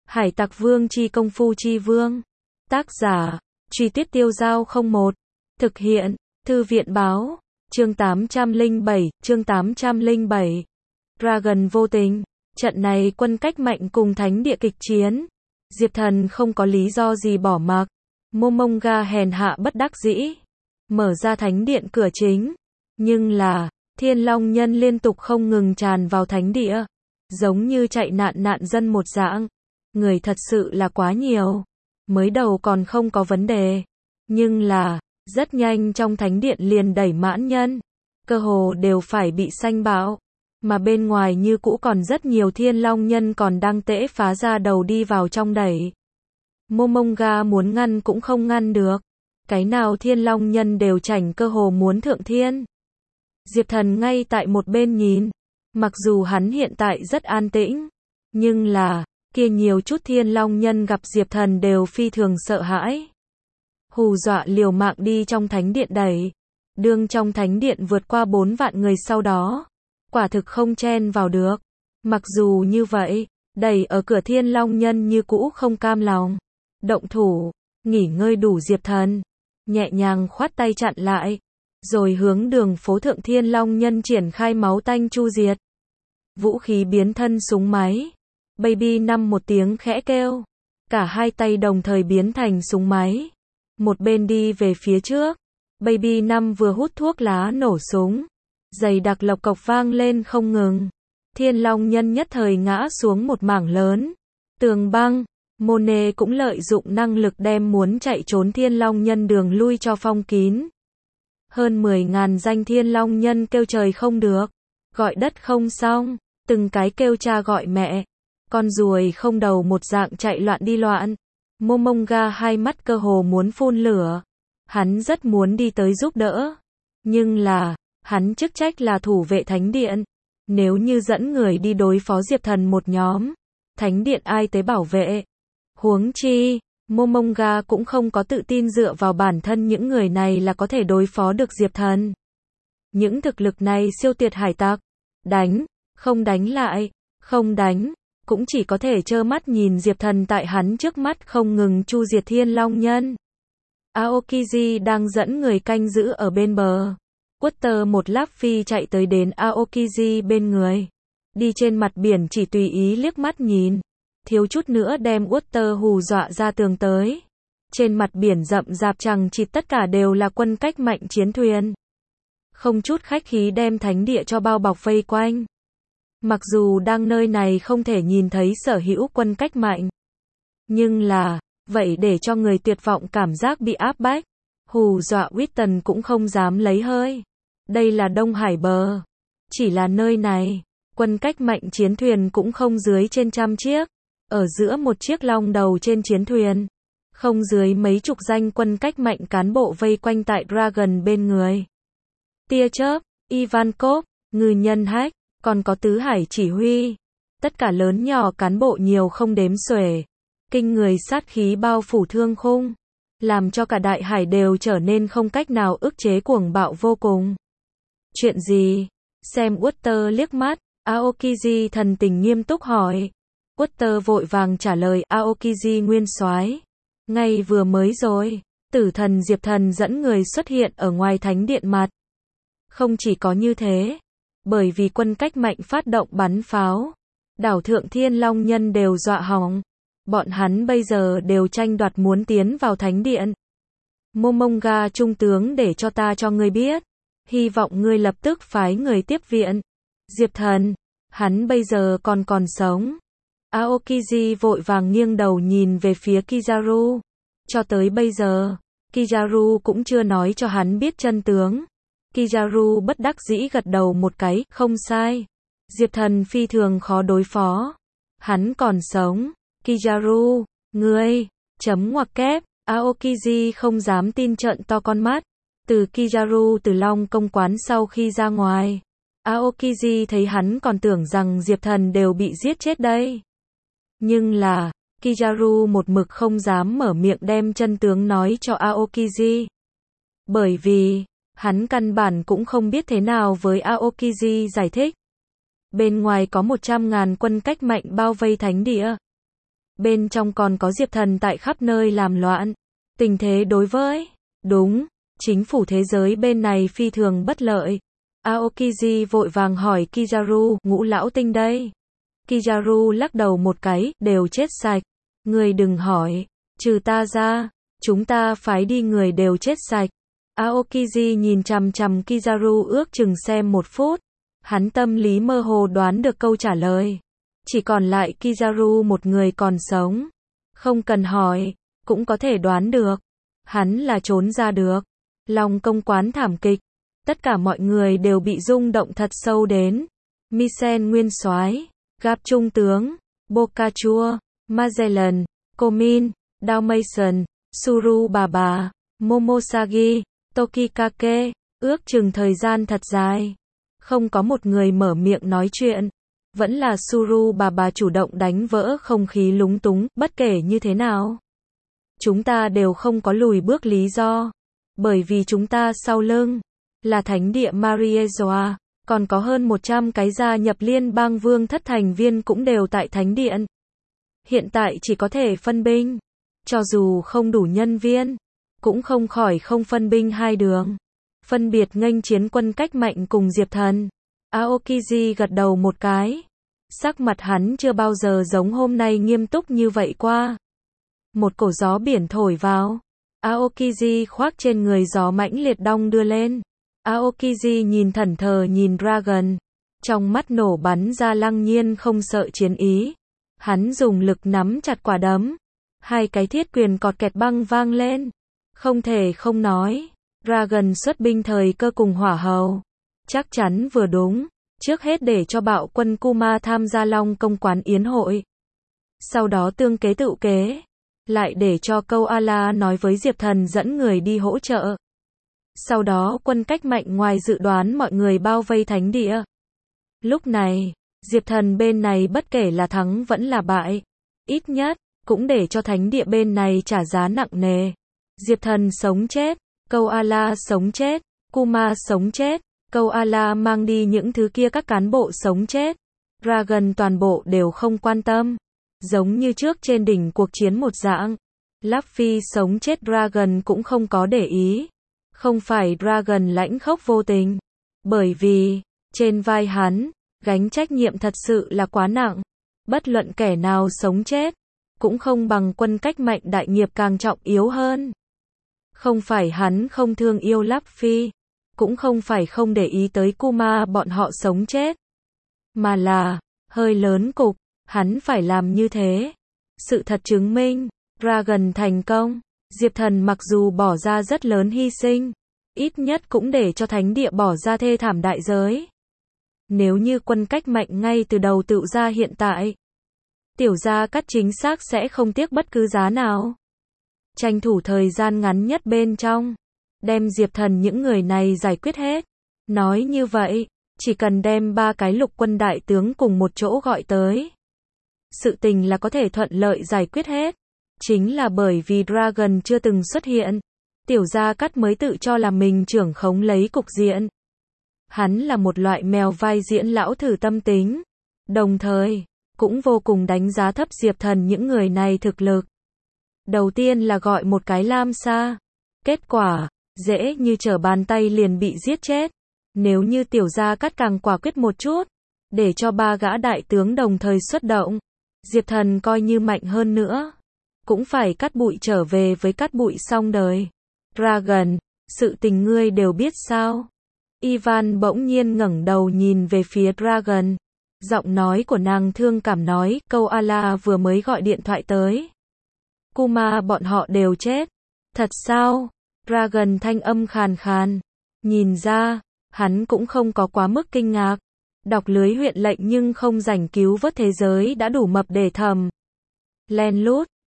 Hải Tặc Vương chi công phu chi vương. Tác giả, Truy Tuyết Tiêu Giao 01. Thực hiện, Thư viện Báo. Chương 807. Dragon vô tình. Trận này quân cách mạnh cùng thánh địa kịch chiến. Diệp Thần không có lý do gì bỏ mặc. Momonga hèn hạ bất đắc dĩ. Mở ra thánh điện cửa chính. Nhưng là, Thiên Long Nhân liên tục không ngừng tràn vào thánh địa. Giống như chạy nạn dân một dạng. Người thật sự là quá nhiều. Mới đầu còn không có vấn đề. Nhưng là, rất nhanh trong thánh điện liền đẩy mãn nhân. Cơ hồ đều phải bị sanh bạo. Mà bên ngoài như cũ còn rất nhiều Thiên Long Nhân còn đang tễ phá ra đầu đi vào trong đẩy. Momonga muốn ngăn cũng không ngăn được. Cái nào Thiên Long Nhân đều chảnh cơ hồ muốn thượng thiên. Diệp Thần ngay tại một bên nhìn. Mặc dù hắn hiện tại rất an tĩnh. Nhưng là, kia nhiều chút Thiên Long Nhân gặp Diệp Thần đều phi thường sợ hãi. Hù dọa liều mạng đi trong thánh điện đẩy. Đương trong thánh điện vượt qua 4 vạn người sau đó. Quả thực không chen vào được. Mặc dù như vậy, đẩy ở cửa Thiên Long Nhân như cũ không cam lòng. Động thủ, nghỉ ngơi đủ Diệp Thần. Nhẹ nhàng khoát tay chặn lại. Rồi hướng đường phố thượng Thiên Long Nhân triển khai máu tanh chu diệt. Vũ khí biến thân súng máy. Baby năm một tiếng khẽ kêu. Cả hai tay đồng thời biến thành súng máy. Một bên đi về phía trước. Baby năm vừa hút thuốc lá nổ súng. Giày đặc lộc cộc vang lên không ngừng. Thiên Long Nhân nhất thời ngã xuống một mảng lớn. Tường băng. Monet cũng lợi dụng năng lực đem muốn chạy trốn Thiên Long Nhân đường lui cho phong kín. Hơn 10.000 danh Thiên Long Nhân kêu trời không được. Gọi đất không xong. Từng cái kêu cha gọi mẹ. Con ruồi không đầu một dạng chạy loạn đi loạn. Momonga hai mắt cơ hồ muốn phun lửa. Hắn rất muốn đi tới giúp đỡ. Nhưng là, hắn chức trách là thủ vệ thánh điện. Nếu như dẫn người đi đối phó Diệp Thần một nhóm, thánh điện ai tới bảo vệ? Huống chi, Momonga cũng không có tự tin dựa vào bản thân những người này là có thể đối phó được Diệp Thần. Những thực lực này siêu tuyệt hải tặc. Đánh, không đánh lại, không đánh. Cũng chỉ có thể trơ mắt nhìn Diệp Thần tại hắn trước mắt không ngừng chu diệt Thiên Long Nhân. Aokiji đang dẫn người canh giữ ở bên bờ. Water một lát phi chạy tới đến Aokiji bên người. Đi trên mặt biển chỉ tùy ý liếc mắt nhìn. Thiếu chút nữa đem Water hù dọa ra tường tới. Trên mặt biển rậm rạp chằng chịt tất cả đều là quân cách mạnh chiến thuyền. Không chút khách khí đem thánh địa cho bao bọc vây quanh. Mặc dù đang nơi này không thể nhìn thấy sở hữu quân cách mạnh. Nhưng là, vậy để cho người tuyệt vọng cảm giác bị áp bách. Hù dọa Witten cũng không dám lấy hơi. Đây là Đông Hải bờ. Chỉ là nơi này, quân cách mạnh chiến thuyền cũng không dưới trên 100 chiếc. Ở giữa một chiếc long đầu trên chiến thuyền. Không dưới mấy chục danh quân cách mạnh cán bộ vây quanh tại Dragon bên người. Tia chớp, Ivankov, ngư nhân Hách. Còn có tứ hải chỉ huy. Tất cả lớn nhỏ cán bộ nhiều không đếm xuể. Kinh người sát khí bao phủ thương khung. Làm cho cả đại hải đều trở nên không cách nào ức chế cuồng bạo vô cùng. Chuyện gì? Xem Water liếc mắt. Aokiji thần tình nghiêm túc hỏi. Water vội vàng trả lời Aokiji nguyên soái. Ngay vừa mới rồi. Tử thần Diệp Thần dẫn người xuất hiện ở ngoài thánh điện mặt. Không chỉ có như thế. Bởi vì quân cách mạnh phát động bắn pháo. Đảo thượng Thiên Long Nhân đều dọa hỏng. Bọn hắn bây giờ đều tranh đoạt muốn tiến vào thánh điện. Momonga trung tướng để cho ta cho ngươi biết. Hy vọng ngươi lập tức phái người tiếp viện. Diệp Thần. Hắn bây giờ còn sống. Aokiji vội vàng nghiêng đầu nhìn về phía Kizaru. Cho tới bây giờ, Kizaru cũng chưa nói cho hắn biết chân tướng. Kizaru bất đắc dĩ gật đầu một cái, không sai. Diệp Thần phi thường khó đối phó. Hắn còn sống. Kizaru, ngươi, chấm ngoặc kép. Aokiji không dám tin trợn to con mắt. Từ Kizaru từ Long công quán sau khi ra ngoài. Aokiji thấy hắn còn tưởng rằng Diệp Thần đều bị giết chết đây. Nhưng là, Kizaru một mực không dám mở miệng đem chân tướng nói cho Aokiji. Bởi vì, hắn căn bản cũng không biết thế nào với Aokiji giải thích. Bên ngoài có 100.000 quân cách mạnh bao vây thánh địa. Bên trong còn có Diệp Thần tại khắp nơi làm loạn. Tình thế đối với, đúng, chính phủ thế giới bên này phi thường bất lợi. Aokiji vội vàng hỏi Kizaru, Ngũ lão tinh đây. Kizaru lắc đầu một cái, đều chết sạch. Người đừng hỏi, trừ ta ra, chúng ta phái đi người đều chết sạch. Aokiji nhìn chằm chằm Kizaru ước chừng xem 1 phút. Hắn tâm lý mơ hồ đoán được câu trả lời. Chỉ còn lại Kizaru một người còn sống. Không cần hỏi, cũng có thể đoán được. Hắn là trốn ra được. Long công quán thảm kịch. Tất cả mọi người đều bị rung động thật sâu đến. Misen nguyên soái, Gap trung tướng, Bokachua, Magellan, Komin, Dalmatian, Suru bà, Momosagi, Tokikake, ước chừng thời gian thật dài. Không có một người mở miệng nói chuyện. Vẫn là Suru bà chủ động đánh vỡ không khí lúng túng, bất kể như thế nào. Chúng ta đều không có lùi bước lý do. Bởi vì chúng ta sau lưng là thánh địa Mariezoa, còn có hơn 100 cái gia nhập liên bang vương thất thành viên cũng đều tại thánh điện. Hiện tại chỉ có thể phân binh. Cho dù không đủ nhân viên, cũng không khỏi không phân binh 2 đường. Phân biệt nghênh chiến quân cách mạnh cùng Diệp Thần. Aokiji gật đầu một cái. Sắc mặt hắn chưa bao giờ giống hôm nay nghiêm túc như vậy qua. Một cổ gió biển thổi vào. Aokiji khoác trên người gió mãnh liệt đong đưa lên. Aokiji nhìn thẫn thờ nhìn Dragon. Trong mắt nổ bắn ra lăng nhiên không sợ chiến ý. Hắn dùng lực nắm chặt quả đấm. 2 cái thiết quyền cọt kẹt băng vang lên. Không thể không nói. Dragon xuất binh thời cơ cùng hỏa hầu. Chắc chắn vừa đúng. Trước hết để cho bạo quân Kuma tham gia Long công quán yến hội. Sau đó tương kế tự kế. Lại để cho câu A-la nói với Diệp Thần dẫn người đi hỗ trợ. Sau đó quân cách mạnh ngoài dự đoán mọi người bao vây thánh địa. Lúc này, Diệp Thần bên này bất kể là thắng vẫn là bại. Ít nhất, cũng để cho thánh địa bên này trả giá nặng nề. Diệp Thần sống chết, câu A-la sống chết, Kuma sống chết, câu A-la mang đi những thứ kia các cán bộ sống chết. Dragon toàn bộ đều không quan tâm. Giống như trước trên đỉnh cuộc chiến một dạng. Luffy sống chết Dragon cũng không có để ý. Không phải Dragon lãnh khốc vô tình. Bởi vì, trên vai hắn, gánh trách nhiệm thật sự là quá nặng. Bất luận kẻ nào sống chết, cũng không bằng quân cách mạnh đại nghiệp càng trọng yếu hơn. Không phải hắn không thương yêu Luffy, cũng không phải không để ý tới Kuma bọn họ sống chết. Mà là, hơi lớn cục, hắn phải làm như thế. Sự thật chứng minh, Dragon thành công. Diệp Thần mặc dù bỏ ra rất lớn hy sinh, ít nhất cũng để cho thánh địa bỏ ra thê thảm đại giới. Nếu như quân cách mạnh ngay từ đầu tự ra hiện tại, Tiểu Gia Cát chính xác sẽ không tiếc bất cứ giá nào. Tranh thủ thời gian ngắn nhất bên trong, đem Diệp Thần những người này giải quyết hết. Nói như vậy, chỉ cần đem 3 cái lục quân đại tướng cùng một chỗ gọi tới. Sự tình là có thể thuận lợi giải quyết hết. Chính là bởi vì Dragon chưa từng xuất hiện. Tiểu Gia Cát mới tự cho là mình trưởng khống lấy cục diện. Hắn là một loại mèo vai diễn lão thử tâm tính. Đồng thời, cũng vô cùng đánh giá thấp Diệp Thần những người này thực lực. Đầu tiên là gọi một cái Lam Sa. Kết quả, dễ như trở bàn tay liền bị giết chết. Nếu như Tiểu Gia Cát càng quả quyết một chút, để cho 3 gã đại tướng đồng thời xuất động, Diệp Thần coi như mạnh hơn nữa, cũng phải cắt bụi trở về với cắt bụi xong đời. Dragon, sự tình ngươi đều biết sao? Ivan bỗng nhiên ngẩng đầu nhìn về phía Dragon. Giọng nói của nàng thương cảm nói, câu A-la vừa mới gọi điện thoại tới. Kuma bọn họ đều chết. Thật sao? Dragon thanh âm khàn khàn. Nhìn ra, hắn cũng không có quá mức kinh ngạc. Đọc lưới huyện lệnh nhưng không rảnh cứu vớt thế giới đã đủ mập để thầm. Len lút,